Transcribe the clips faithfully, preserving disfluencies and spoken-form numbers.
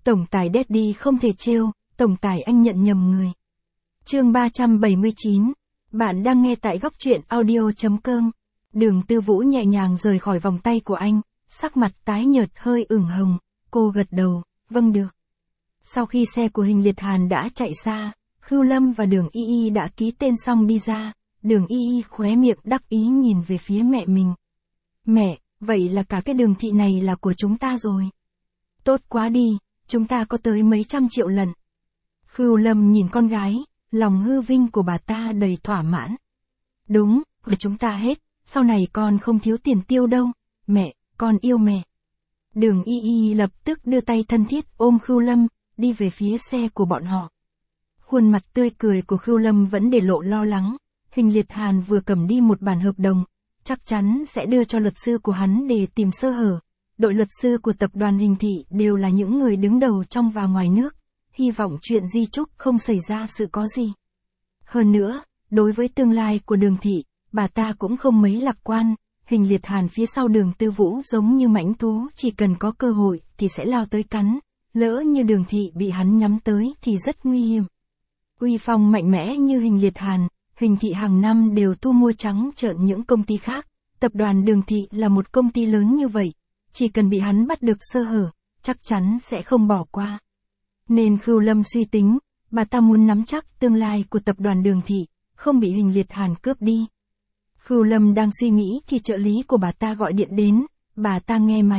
Tổng tài Daddy không thể trêu, tổng tài anh nhận nhầm người. Chương ba trăm bảy mươi chín. Bạn đang nghe tại góc truyện audio chấm com. Đường Tư Vũ nhẹ nhàng rời khỏi vòng tay của anh, sắc mặt tái nhợt hơi ửng hồng, cô gật đầu, vâng được. Sau khi xe của Hình Liệt Hàn đã chạy xa, Khưu Lâm và Đường Y Y đã ký tên xong đi ra, Đường Y Y khóe miệng đắc ý nhìn về phía mẹ mình. Mẹ, vậy là cả cái đường thị này là của chúng ta rồi. Tốt quá đi, chúng ta có tới mấy trăm triệu lần. Khưu Lâm nhìn con gái, lòng hư vinh của bà ta đầy thỏa mãn. Đúng, của chúng ta hết, sau này con không thiếu tiền tiêu đâu, mẹ, con yêu mẹ. Đường Y Y lập tức đưa tay thân thiết ôm Khưu Lâm, đi về phía xe của bọn họ. Khuôn mặt tươi cười của Khưu Lâm vẫn để lộ lo lắng, Hình Liệt Hàn vừa cầm đi một bản hợp đồng, chắc chắn sẽ đưa cho luật sư của hắn để tìm sơ hở. Đội luật sư của tập đoàn Hình Thị đều là những người đứng đầu trong và ngoài nước, hy vọng chuyện di chúc không xảy ra sự có gì. Hơn nữa, đối với tương lai của Đường Thị, bà ta cũng không mấy lạc quan, Hình Liệt Hàn phía sau Đường Tư Vũ giống như mãnh thú, chỉ cần có cơ hội thì sẽ lao tới cắn, lỡ như Đường Thị bị hắn nhắm tới thì rất nguy hiểm. Uy phong mạnh mẽ như Hình Liệt Hàn, Hình Thị hàng năm đều thu mua trắng trợn những công ty khác, tập đoàn Đường Thị là một công ty lớn như vậy, chỉ cần bị hắn bắt được sơ hở, chắc chắn sẽ không bỏ qua. Nên Khưu Lâm suy tính, bà ta muốn nắm chắc tương lai của tập đoàn Đường Thị, không bị Hình Liệt Hàn cướp đi. Khưu Lâm đang suy nghĩ thì trợ lý của bà ta gọi điện đến, bà ta nghe máy.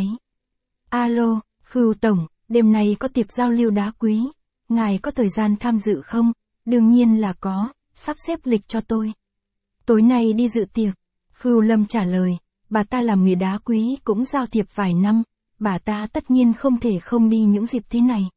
Alo, Khưu Tổng, đêm nay có tiệc giao lưu đá quý, ngài có thời gian tham dự không? Đương nhiên là có, sắp xếp lịch cho tôi. Tối nay đi dự tiệc. Khưu Lâm trả lời, bà ta làm nghề đá quý cũng giao thiệp vài năm, bà ta tất nhiên không thể không đi những dịp thế này.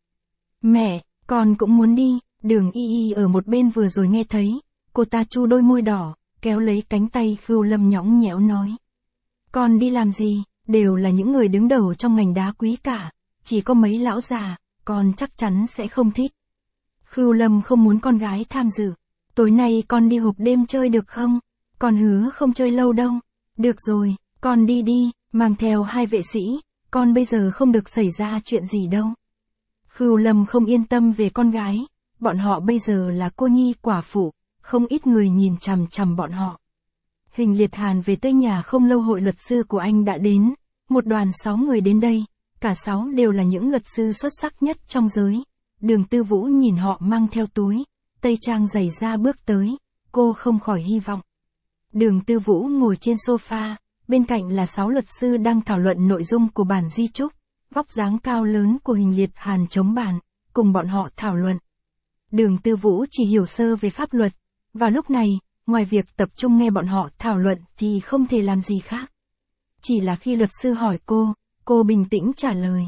Mẹ, con cũng muốn đi. Đường Y Y ở một bên vừa rồi nghe thấy, cô ta chu đôi môi đỏ, kéo lấy cánh tay Khưu Lâm nhõng nhẽo nói. Con đi làm gì, đều là những người đứng đầu trong ngành đá quý cả, chỉ có mấy lão già, con chắc chắn sẽ không thích. Khưu Lâm không muốn con gái tham dự. Tối nay con đi hộp đêm chơi được không? Con hứa không chơi lâu đâu. Được rồi, con đi đi, mang theo hai vệ sĩ, con bây giờ không được xảy ra chuyện gì đâu. Khưu Lâm không yên tâm về con gái, bọn họ bây giờ là cô nhi quả phụ, không ít người nhìn chằm chằm bọn họ. Hình Liệt Hàn về tới nhà không lâu hội luật sư của anh đã đến, một đoàn sáu người đến đây, cả sáu đều là những luật sư xuất sắc nhất trong giới. Đường Tư Vũ nhìn họ mang theo túi, tây trang giày da bước tới, cô không khỏi hy vọng. Đường Tư Vũ ngồi trên sofa, bên cạnh là sáu luật sư đang thảo luận nội dung của bản di chúc, vóc dáng cao lớn của Hình Liệt Hàn chống bàn, cùng bọn họ thảo luận. Đường Tư Vũ chỉ hiểu sơ về pháp luật, và lúc này, ngoài việc tập trung nghe bọn họ thảo luận thì không thể làm gì khác. Chỉ là khi luật sư hỏi cô, cô bình tĩnh trả lời.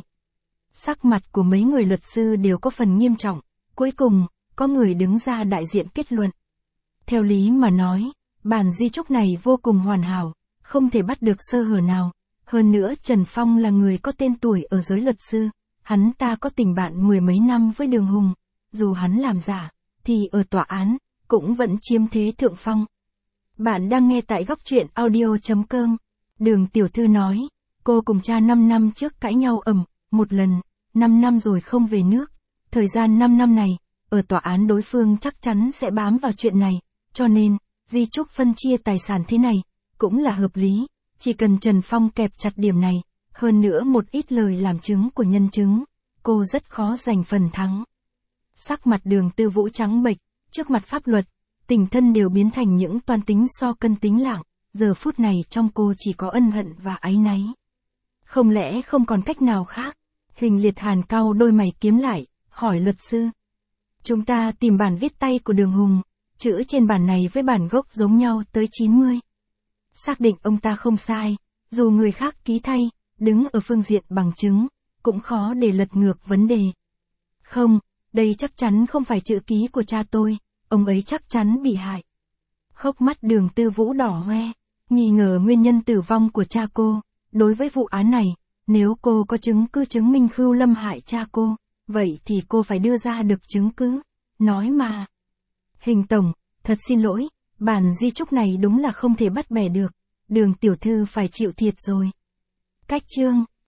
Sắc mặt của mấy người luật sư đều có phần nghiêm trọng, cuối cùng, có người đứng ra đại diện kết luận. Theo lý mà nói, bản di chúc này vô cùng hoàn hảo, không thể bắt được sơ hở nào. Hơn nữa Trần Phong là người có tên tuổi ở giới luật sư, hắn ta có tình bạn mười mấy năm với Đường Hùng, dù hắn làm giả, thì ở tòa án, cũng vẫn chiếm thế thượng phong. Bạn đang nghe tại góc truyện audio chấm com. Đường tiểu thư nói, cô cùng cha năm năm trước cãi nhau ầm, một lần, năm năm rồi không về nước. Thời gian năm năm này, ở tòa án đối phương chắc chắn sẽ bám vào chuyện này, cho nên, di chúc phân chia tài sản thế này, cũng là hợp lý. Chỉ cần Trần Phong kẹp chặt điểm này, hơn nữa một ít lời làm chứng của nhân chứng, cô rất khó giành phần thắng. Sắc mặt Đường Tư Vũ trắng bệch, trước mặt pháp luật, tình thân đều biến thành những toan tính so cân tính lạng, giờ phút này trong cô chỉ có ân hận và áy náy. Không lẽ không còn cách nào khác? Hình Liệt Hàn cau đôi mày kiếm lại, hỏi luật sư. Chúng ta tìm bản viết tay của Đường Hùng, chữ trên bản này với bản gốc giống nhau tới chín mươi. Xác định ông ta không sai, dù người khác ký thay, đứng ở phương diện bằng chứng, cũng khó để lật ngược vấn đề. Không, đây chắc chắn không phải chữ ký của cha tôi, ông ấy chắc chắn bị hại. Hốc mắt Đường Tư Vũ đỏ hoe, nghi ngờ nguyên nhân tử vong của cha cô. Đối với vụ án này, nếu cô có chứng cứ chứng minh Khưu Lâm hại cha cô, vậy thì cô phải đưa ra được chứng cứ. Nói mà. Hình tổng, thật xin lỗi, bản di chúc này đúng là không thể bắt bẻ được. Đường tiểu thư phải chịu thiệt rồi. Cách chương